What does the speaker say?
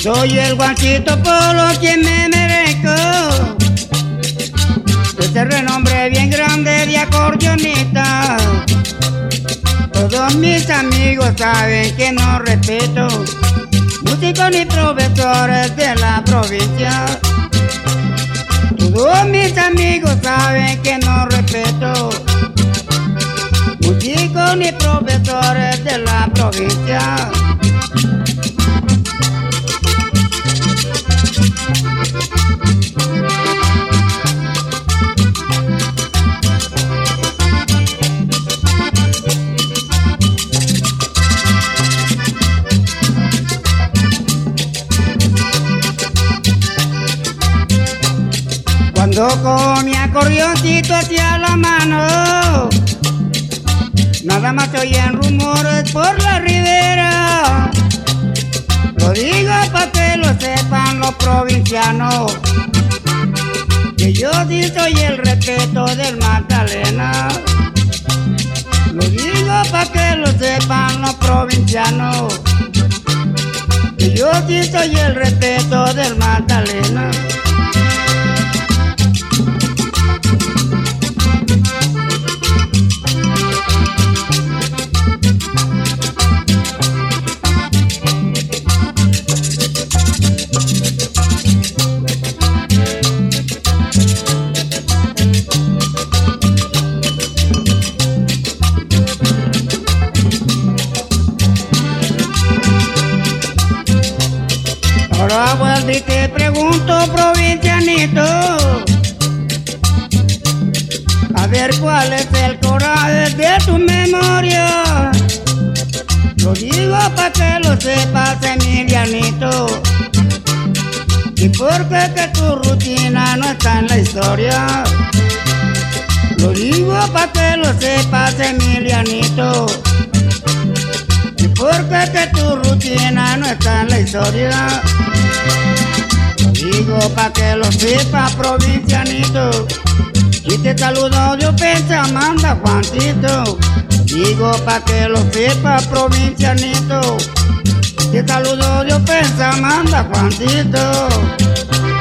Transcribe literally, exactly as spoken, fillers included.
Soy el Juancito Polo quien me merezco este renombre bien grande de acordeonista. Todos mis amigos saben que no respeto músicos ni profesores de la provincia. Todos mis amigos saben que no respeto músicos ni profesores de la provincia. Cuando con mi acordeoncito hacia la mano, nada más se oyen rumores por la ribera. Lo digo para que lo sepan los provincianos, que yo sí soy el respeto del Magdalena. Lo digo para que lo sepan los provincianos, que yo sí soy el respeto del Magdalena. Ahora vuelvo y te pregunto, provincianito, a ver cuál es el coraje de tu memoria. Lo digo para que lo sepas, Emilianito, y porque que tu rutina no está en la historia. Lo digo para que lo sepas, Emilianito, y porque que tu rutina no está en la historia. Lo digo pa' que lo sepa, provincianito, y te saludo de ofensa, manda Juancito. Lo digo pa' que lo sepa, provincianito, te saludo de ofensa, manda Juancito.